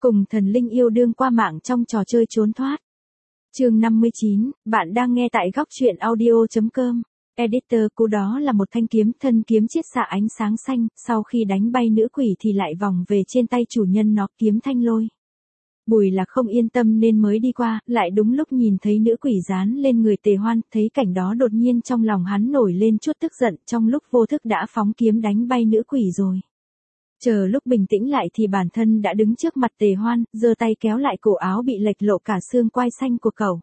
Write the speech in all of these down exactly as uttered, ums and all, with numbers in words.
Cùng thần linh yêu đương qua mạng trong trò chơi trốn thoát. Chương năm mươi chín, bạn đang nghe tại góc truyện audio chấm com. Editor cú đó là một thanh kiếm, thân kiếm chiết xạ ánh sáng xanh, sau khi đánh bay nữ quỷ thì lại vòng về trên tay chủ nhân nó, kiếm thanh lôi. Bùi Lạc không yên tâm nên mới đi qua, lại đúng lúc nhìn thấy nữ quỷ dán lên người Tề Hoan, thấy cảnh đó đột nhiên trong lòng hắn nổi lên chút tức giận, trong lúc vô thức đã phóng kiếm đánh bay nữ quỷ rồi. Chờ lúc bình tĩnh lại thì bản thân đã đứng trước mặt Tề Hoan, giơ tay kéo lại cổ áo bị lệch lộ cả xương quai xanh của cậu.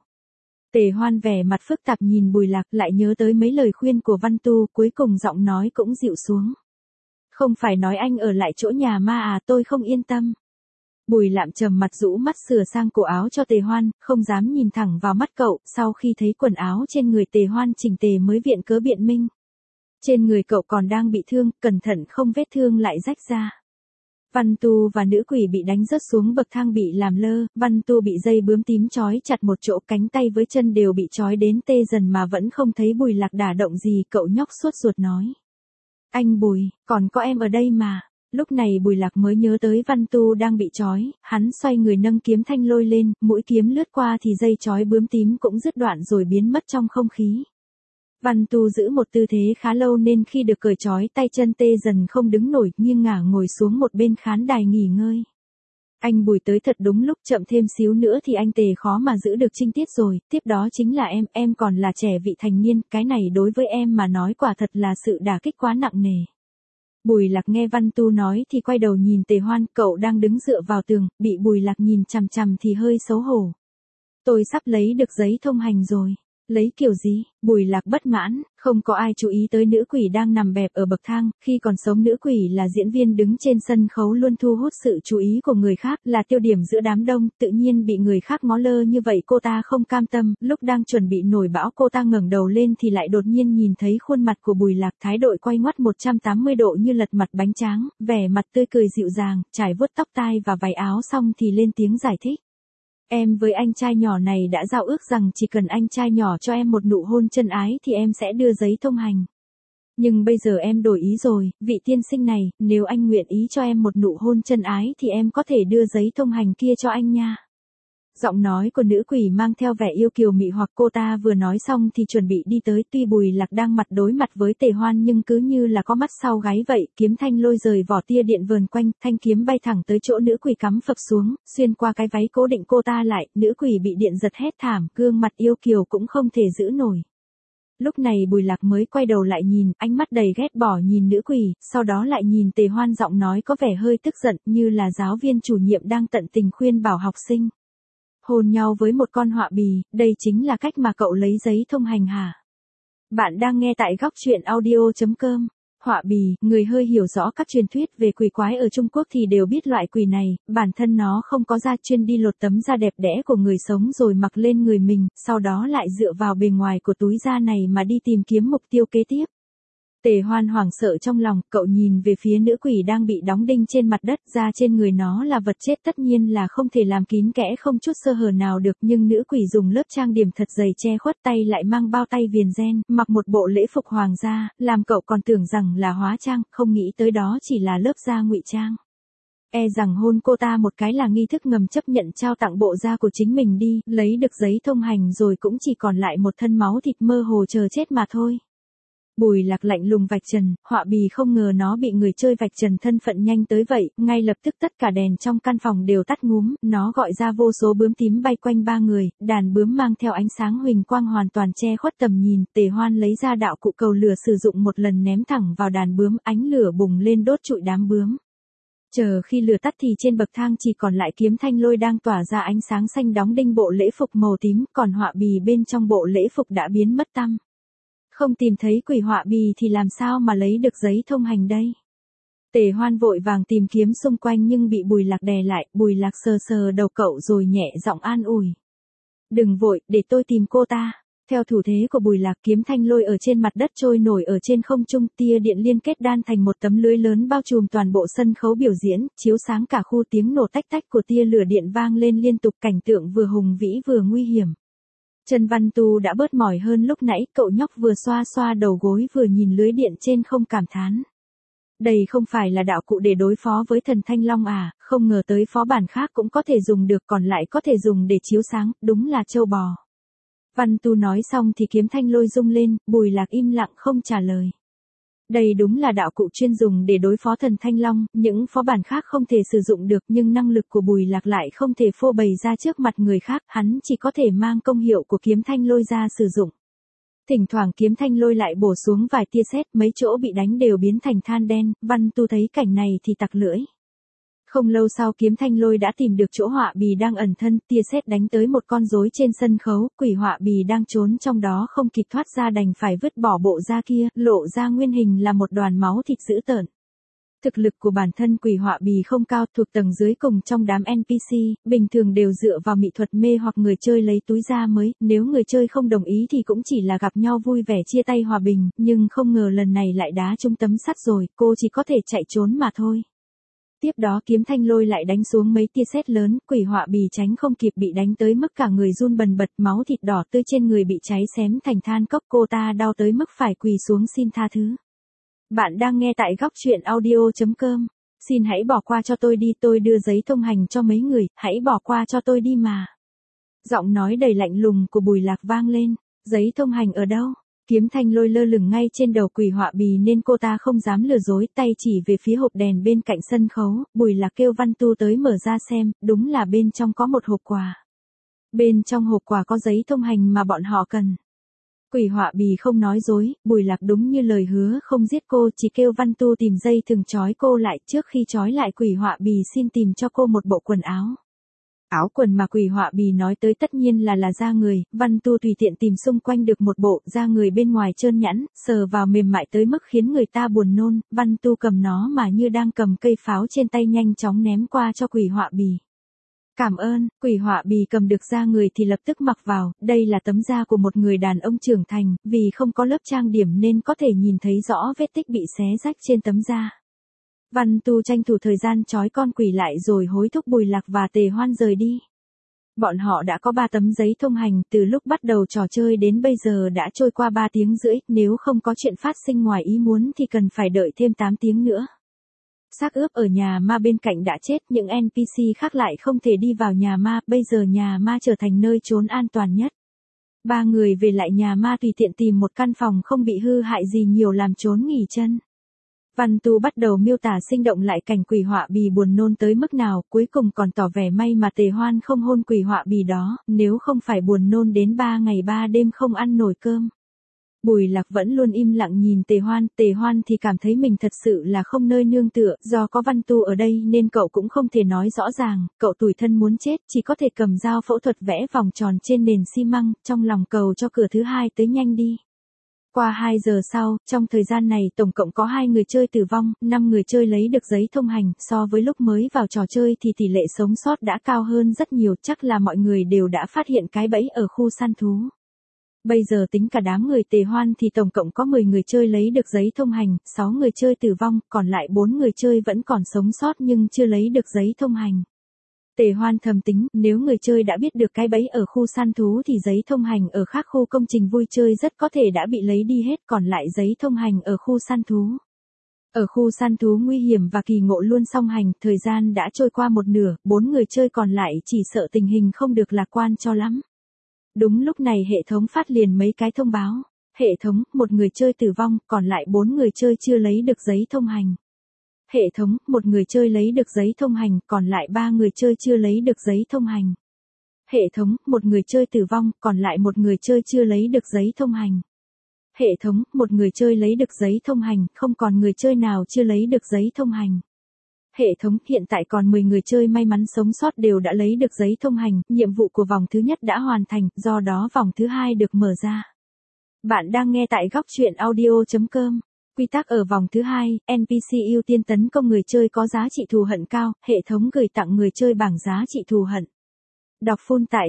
Tề Hoan vẻ mặt phức tạp nhìn Bùi Lạc, lại nhớ tới mấy lời khuyên của Văn Tu, cuối cùng giọng nói cũng dịu xuống. Không phải nói anh ở lại chỗ nhà ma à, tôi không yên tâm. Bùi Lạm trầm mặt rũ mắt sửa sang cổ áo cho Tề Hoan, không dám nhìn thẳng vào mắt cậu, sau khi thấy quần áo trên người Tề Hoan chỉnh tề mới viện cớ biện minh. Trên người cậu còn đang bị thương, cẩn thận không vết thương lại rách ra. Văn Tu và nữ quỷ bị đánh rớt xuống bậc thang bị làm lơ, Văn Tu bị dây bướm tím trói chặt một chỗ, cánh tay với chân đều bị trói đến tê dần mà vẫn không thấy Bùi Lạc đả động gì, cậu nhóc sốt ruột nói. Anh Bùi, còn có em ở đây mà. Lúc này Bùi Lạc mới nhớ tới Văn Tu đang bị trói, hắn xoay người nâng kiếm thanh lôi lên, mũi kiếm lướt qua thì dây trói bướm tím cũng dứt đoạn rồi biến mất trong không khí. Văn Tu giữ một tư thế khá lâu nên khi được cởi trói tay chân tê dần không đứng nổi, nghiêng ngả ngồi xuống một bên khán đài nghỉ ngơi. Anh Bùi tới thật đúng lúc, chậm thêm xíu nữa thì anh Tề khó mà giữ được trinh tiết rồi, tiếp đó chính là em, em còn là trẻ vị thành niên, cái này đối với em mà nói quả thật là sự đả kích quá nặng nề. Bùi Lạc nghe Văn Tu nói thì quay đầu nhìn Tề Hoan, cậu đang đứng dựa vào tường, bị Bùi Lạc nhìn chằm chằm thì hơi xấu hổ. Tôi sắp lấy được giấy thông hành rồi. Lấy kiểu gì? Bùi Lạc bất mãn, không có ai chú ý tới nữ quỷ đang nằm bẹp ở bậc thang, khi còn sống nữ quỷ là diễn viên đứng trên sân khấu luôn thu hút sự chú ý của người khác, là tiêu điểm giữa đám đông, tự nhiên bị người khác ngó lơ như vậy cô ta không cam tâm, lúc đang chuẩn bị nổi bão cô ta ngẩng đầu lên thì lại đột nhiên nhìn thấy khuôn mặt của Bùi Lạc, thái độ quay ngoắt một trăm tám mươi độ như lật mặt bánh tráng, vẻ mặt tươi cười dịu dàng, trải vuốt tóc tai và váy áo xong thì lên tiếng giải thích. Em với anh trai nhỏ này đã giao ước rằng chỉ cần anh trai nhỏ cho em một nụ hôn chân ái thì em sẽ đưa giấy thông hành. Nhưng bây giờ em đổi ý rồi, vị tiên sinh này, nếu anh nguyện ý cho em một nụ hôn chân ái thì em có thể đưa giấy thông hành kia cho anh nha. Giọng nói của nữ quỷ mang theo vẻ yêu kiều mị hoặc, cô ta vừa nói xong thì chuẩn bị đi tới, tuy Bùi Lạc đang mặt đối mặt với Tề Hoan nhưng cứ như là có mắt sau gáy vậy, kiếm thanh lôi rời vỏ tia điện vờn quanh, thanh kiếm bay thẳng tới chỗ nữ quỷ cắm phập xuống, xuyên qua cái váy cố định cô ta lại, nữ quỷ bị điện giật hét thảm, gương mặt yêu kiều cũng không thể giữ nổi. Lúc này Bùi Lạc mới quay đầu lại nhìn, ánh mắt đầy ghét bỏ nhìn nữ quỷ, sau đó lại nhìn Tề Hoan, giọng nói có vẻ hơi tức giận, như là giáo viên chủ nhiệm đang tận tình khuyên bảo học sinh. Hôn nhau với một con họa bì, đây chính là cách mà cậu lấy giấy thông hành hả? Bạn đang nghe tại góc truyện audio chấm com. Họa bì, người hơi hiểu rõ các truyền thuyết về quỷ quái ở Trung Quốc thì đều biết loại quỷ này, bản thân nó không có da, chuyên đi lột tấm da đẹp đẽ của người sống rồi mặc lên người mình, sau đó lại dựa vào bề ngoài của túi da này mà đi tìm kiếm mục tiêu kế tiếp. Tề Hoan hoảng sợ trong lòng, cậu nhìn về phía nữ quỷ đang bị đóng đinh trên mặt đất, da trên người nó là vật chết tất nhiên là không thể làm kín kẽ không chút sơ hở nào được, nhưng nữ quỷ dùng lớp trang điểm thật dày che khuất, tay lại mang bao tay viền ren, mặc một bộ lễ phục hoàng gia, làm cậu còn tưởng rằng là hóa trang, không nghĩ tới đó chỉ là lớp da ngụy trang. E rằng hôn cô ta một cái là nghi thức ngầm chấp nhận trao tặng bộ da của chính mình đi, lấy được giấy thông hành rồi cũng chỉ còn lại một thân máu thịt mơ hồ chờ chết mà thôi. Bùi Lạc lạnh lùng vạch trần, họa bì không ngờ nó bị người chơi vạch trần thân phận nhanh tới vậy, ngay lập tức tất cả đèn trong căn phòng đều tắt ngúm, nó gọi ra vô số bướm tím bay quanh ba người, đàn bướm mang theo ánh sáng huỳnh quang hoàn toàn che khuất tầm nhìn, Tề Hoan lấy ra đạo cụ cầu lửa sử dụng một lần ném thẳng vào đàn bướm, ánh lửa bùng lên đốt trụi đám bướm. Chờ khi lửa tắt thì trên bậc thang chỉ còn lại kiếm thanh lôi đang tỏa ra ánh sáng xanh đóng đinh bộ lễ phục màu tím, còn họa bì bên trong bộ lễ phục đã biến mất tăm. Không tìm thấy quỷ họa bì thì làm sao mà lấy được giấy thông hành đây? Tề Hoan vội vàng tìm kiếm xung quanh nhưng bị Bùi Lạc đè lại, Bùi Lạc sờ sờ đầu cậu rồi nhẹ giọng an ủi. Đừng vội, để tôi tìm cô ta. Theo thủ thế của Bùi Lạc, kiếm thanh lôi ở trên mặt đất trôi nổi ở trên không trung, tia điện liên kết đan thành một tấm lưới lớn bao trùm toàn bộ sân khấu biểu diễn, chiếu sáng cả khu, tiếng nổ tách tách của tia lửa điện vang lên liên tục, cảnh tượng vừa hùng vĩ vừa nguy hiểm. Trần Văn Tu đã bớt mỏi hơn lúc nãy, cậu nhóc vừa xoa xoa đầu gối vừa nhìn lưới điện trên không cảm thán. Đây không phải là đạo cụ để đối phó với thần Thanh Long à, không ngờ tới phó bản khác cũng có thể dùng được, còn lại có thể dùng để chiếu sáng, đúng là trâu bò. Văn Tu nói xong thì kiếm thanh lôi rung lên, Bùi Lạc im lặng không trả lời. Đây đúng là đạo cụ chuyên dùng để đối phó thần Thanh Long, những phó bản khác không thể sử dụng được, nhưng năng lực của Bùi Lạc lại không thể phô bày ra trước mặt người khác, hắn chỉ có thể mang công hiệu của kiếm thanh lôi ra sử dụng. Thỉnh thoảng kiếm thanh lôi lại bổ xuống vài tia sét, mấy chỗ bị đánh đều biến thành than đen, Văn Tu thấy cảnh này thì tặc lưỡi. Không lâu sau kiếm thanh lôi đã tìm được chỗ họa bì đang ẩn thân, tia sét đánh tới một con rối trên sân khấu, quỷ họa bì đang trốn trong đó không kịp thoát ra đành phải vứt bỏ bộ da kia, lộ ra nguyên hình là một đoàn máu thịt dữ tợn. Thực lực của bản thân quỷ họa bì không cao, thuộc tầng dưới cùng trong đám en pê xê, bình thường đều dựa vào mỹ thuật mê hoặc người chơi lấy túi da mới, nếu người chơi không đồng ý thì cũng chỉ là gặp nhau vui vẻ chia tay hòa bình, nhưng không ngờ lần này lại đá trúng tấm sắt rồi, cô chỉ có thể chạy trốn mà thôi. Tiếp đó kiếm thanh lôi lại đánh xuống mấy tia sét lớn, quỷ họa bì tránh không kịp bị đánh tới mức cả người run bần bật, máu thịt đỏ tươi trên người bị cháy xém thành than cốc, cô ta đau tới mức phải quỳ xuống xin tha thứ. Bạn đang nghe tại góc truyện audio chấm com. Xin hãy bỏ qua cho tôi đi, tôi đưa giấy thông hành cho mấy người, hãy bỏ qua cho tôi đi mà. Giọng nói đầy lạnh lùng của Bùi Lạc vang lên, giấy thông hành ở đâu? Kiếm thanh lôi lơ lửng ngay trên đầu quỷ họa bì nên cô ta không dám lừa dối, tay chỉ về phía hộp đèn bên cạnh sân khấu, Bùi Lạc kêu Văn Tu tới mở ra xem, đúng là bên trong có một hộp quà. Bên trong hộp quà có giấy thông hành mà bọn họ cần. Quỷ họa bì không nói dối, Bùi Lạc đúng như lời hứa không giết cô, chỉ kêu Văn Tu tìm dây thừng trói cô lại, trước khi trói lại quỷ họa bì xin tìm cho cô một bộ quần áo. Áo quần mà quỷ họa bì nói tới tất nhiên là là da người, Văn Tu tùy tiện tìm xung quanh được một bộ, da người bên ngoài trơn nhẵn, sờ vào mềm mại tới mức khiến người ta buồn nôn, Văn Tu cầm nó mà như đang cầm cây pháo trên tay nhanh chóng ném qua cho quỷ họa bì. Cảm ơn, quỷ họa bì cầm được da người thì lập tức mặc vào, đây là tấm da của một người đàn ông trưởng thành, vì không có lớp trang điểm nên có thể nhìn thấy rõ vết tích bị xé rách trên tấm da. Văn Tu tranh thủ thời gian trói con quỷ lại rồi hối thúc Bùi Lạc và Tề Hoan rời đi. Bọn họ đã có ba tấm giấy thông hành, từ lúc bắt đầu trò chơi đến bây giờ đã trôi qua ba tiếng rưỡi, nếu không có chuyện phát sinh ngoài ý muốn thì cần phải đợi thêm tám tiếng nữa. Xác ướp ở nhà ma bên cạnh đã chết, những en pê xê khác lại không thể đi vào nhà ma, bây giờ nhà ma trở thành nơi trốn an toàn nhất. Ba người về lại nhà ma tùy tiện tìm một căn phòng không bị hư hại gì nhiều làm trốn nghỉ chân. Văn Tu bắt đầu miêu tả sinh động lại cảnh quỷ họa bì buồn nôn tới mức nào, cuối cùng còn tỏ vẻ may mà Tề Hoan không hôn quỷ họa bì đó, nếu không phải buồn nôn đến ba ngày ba đêm không ăn nổi cơm. Bùi Lạc vẫn luôn im lặng nhìn Tề Hoan, Tề Hoan thì cảm thấy mình thật sự là không nơi nương tựa, do có Văn Tu ở đây nên cậu cũng không thể nói rõ ràng, cậu tủi thân muốn chết, chỉ có thể cầm dao phẫu thuật vẽ vòng tròn trên nền xi măng, trong lòng cầu cho cửa thứ hai tới nhanh đi. Qua hai giờ sau, trong thời gian này tổng cộng có hai người chơi tử vong, năm người chơi lấy được giấy thông hành, so với lúc mới vào trò chơi thì tỷ lệ sống sót đã cao hơn rất nhiều, chắc là mọi người đều đã phát hiện cái bẫy ở khu săn thú. Bây giờ tính cả đám người Tề Hoan thì tổng cộng có mười người chơi lấy được giấy thông hành, sáu người chơi tử vong, còn lại bốn người chơi vẫn còn sống sót nhưng chưa lấy được giấy thông hành. Tề Hoan thầm tính, nếu người chơi đã biết được cái bẫy ở khu săn thú thì giấy thông hành ở khác khu công trình vui chơi rất có thể đã bị lấy đi hết, còn lại giấy thông hành ở khu săn thú. Ở khu săn thú nguy hiểm và kỳ ngộ luôn song hành, thời gian đã trôi qua một nửa, bốn người chơi còn lại chỉ sợ tình hình không được lạc quan cho lắm. Đúng lúc này hệ thống phát liền mấy cái thông báo. Hệ thống, một người chơi tử vong, còn lại bốn người chơi chưa lấy được giấy thông hành. Hệ thống, một người chơi lấy được giấy thông hành, còn lại ba người chơi chưa lấy được giấy thông hành. Hệ thống, một người chơi tử vong, còn lại một người chơi chưa lấy được giấy thông hành. Hệ thống, một người chơi lấy được giấy thông hành, không còn người chơi nào chưa lấy được giấy thông hành. Hệ thống, hiện tại còn mười người chơi may mắn sống sót đều đã lấy được giấy thông hành, nhiệm vụ của vòng thứ nhất đã hoàn thành, do đó vòng thứ hai được mở ra. Bạn đang nghe tại góc truyện audio chấm com. Quy tắc ở vòng thứ hai, en pê xê ưu tiên tấn công người chơi có giá trị thù hận cao, hệ thống gửi tặng người chơi bảng giá trị thù hận. Đọc full tại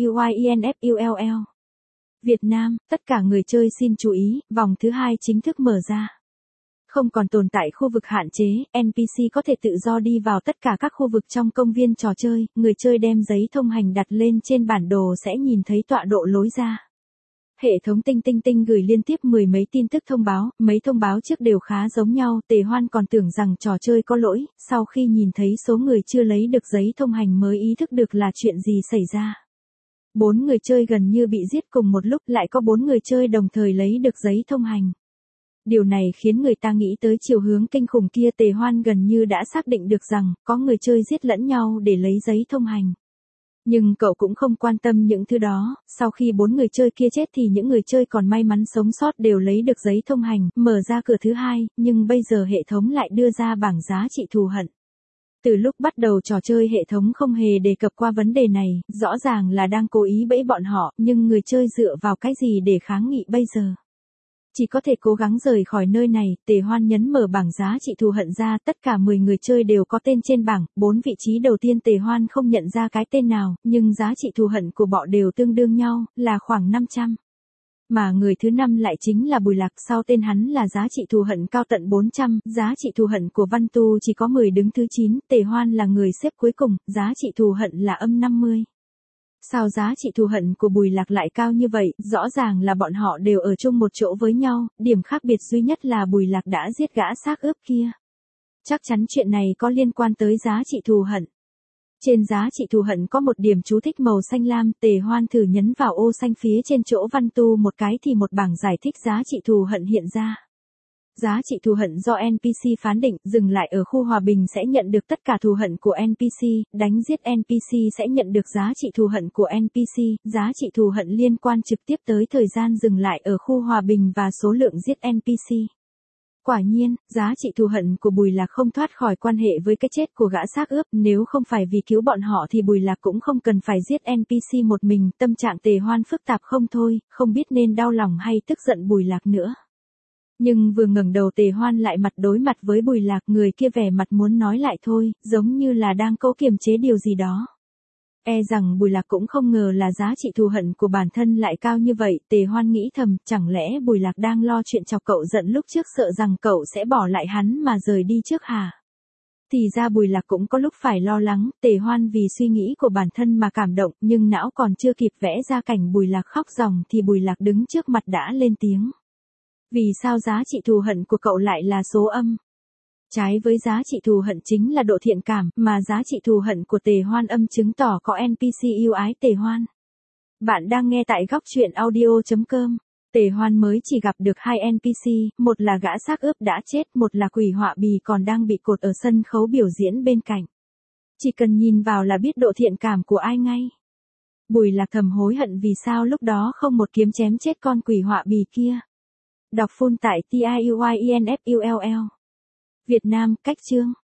tiuyinfull. Việt Nam, tất cả người chơi xin chú ý, vòng thứ hai chính thức mở ra. Không còn tồn tại khu vực hạn chế, en pê xê có thể tự do đi vào tất cả các khu vực trong công viên trò chơi, người chơi đem giấy thông hành đặt lên trên bản đồ sẽ nhìn thấy tọa độ lối ra. Hệ thống tinh tinh tinh gửi liên tiếp mười mấy tin tức thông báo, mấy thông báo trước đều khá giống nhau, Tề Hoan còn tưởng rằng trò chơi có lỗi, sau khi nhìn thấy số người chưa lấy được giấy thông hành mới ý thức được là chuyện gì xảy ra. Bốn người chơi gần như bị giết cùng một lúc, lại có bốn người chơi đồng thời lấy được giấy thông hành. Điều này khiến người ta nghĩ tới chiều hướng kinh khủng kia. Tề Hoan gần như đã xác định được rằng, có người chơi giết lẫn nhau để lấy giấy thông hành. Nhưng cậu cũng không quan tâm những thứ đó, sau khi bốn người chơi kia chết thì những người chơi còn may mắn sống sót đều lấy được giấy thông hành, mở ra cửa thứ hai, nhưng bây giờ hệ thống lại đưa ra bảng giá trị thù hận. Từ lúc bắt đầu trò chơi hệ thống không hề đề cập qua vấn đề này, rõ ràng là đang cố ý bẫy bọn họ, nhưng người chơi dựa vào cái gì để kháng nghị bây giờ? Chỉ có thể cố gắng rời khỏi nơi này. Tề Hoan nhấn mở bảng giá trị thù hận ra, tất cả mười người chơi đều có tên trên bảng, bốn vị trí đầu tiên Tề Hoan không nhận ra cái tên nào, nhưng giá trị thù hận của bọn đều tương đương nhau, là khoảng năm trăm. Mà người thứ năm lại chính là Bùi Lạc, sau tên hắn là giá trị thù hận cao tận bốn trăm, giá trị thù hận của Văn Tu chỉ có mười đứng thứ chín, Tề Hoan là người xếp cuối cùng, giá trị thù hận là âm năm mươi. Sao giá trị thù hận của Bùi Lạc lại cao như vậy? Rõ ràng là bọn họ đều ở chung một chỗ với nhau, điểm khác biệt duy nhất là Bùi Lạc đã giết gã xác ướp kia. Chắc chắn chuyện này có liên quan tới giá trị thù hận. Trên giá trị thù hận có một điểm chú thích màu xanh lam, Tề Hoan thử nhấn vào ô xanh phía trên chỗ Văn Tu một cái thì một bảng giải thích giá trị thù hận hiện ra. Giá trị thù hận do en pê xê phán định, dừng lại ở khu hòa bình sẽ nhận được tất cả thù hận của en pê xê, đánh giết en pê xê sẽ nhận được giá trị thù hận của en pê xê, giá trị thù hận liên quan trực tiếp tới thời gian dừng lại ở khu hòa bình và số lượng giết en pê xê. Quả nhiên, giá trị thù hận của Bùi Lạc không thoát khỏi quan hệ với cái chết của gã xác ướp, nếu không phải vì cứu bọn họ thì Bùi Lạc cũng không cần phải giết en pê xê một mình. Tâm trạng Tề Hoan phức tạp không thôi, không biết nên đau lòng hay tức giận Bùi Lạc nữa. Nhưng vừa ngẩng đầu Tề Hoan lại mặt đối mặt với Bùi Lạc, người kia vẻ mặt muốn nói lại thôi, giống như là đang cố kiềm chế điều gì đó. E rằng Bùi Lạc cũng không ngờ là giá trị thù hận của bản thân lại cao như vậy. Tề Hoan nghĩ thầm, chẳng lẽ Bùi Lạc đang lo chuyện chọc cậu giận lúc trước, sợ rằng cậu sẽ bỏ lại hắn mà rời đi trước hả? Thì ra Bùi Lạc cũng có lúc phải lo lắng. Tề Hoan vì suy nghĩ của bản thân mà cảm động, nhưng não còn chưa kịp vẽ ra cảnh Bùi Lạc khóc ròng thì Bùi Lạc đứng trước mặt đã lên tiếng. Vì sao giá trị thù hận của cậu lại là số âm? Trái với giá trị thù hận chính là độ thiện cảm, mà giá trị thù hận của Tề Hoan âm chứng tỏ có en pê xê yêu ái Tề Hoan. Bạn đang nghe tại góc truyện audio chấm com. Tề Hoan mới chỉ gặp được hai en pê xê, một là gã xác ướp đã chết, một là quỷ họa bì còn đang bị cột ở sân khấu biểu diễn bên cạnh. Chỉ cần nhìn vào là biết độ thiện cảm của ai ngay. Bùi Lạc thầm hối hận vì sao lúc đó không một kiếm chém chết con quỷ họa bì kia. Đọc full tại T I U I E N F U L L. Việt Nam, cách chương.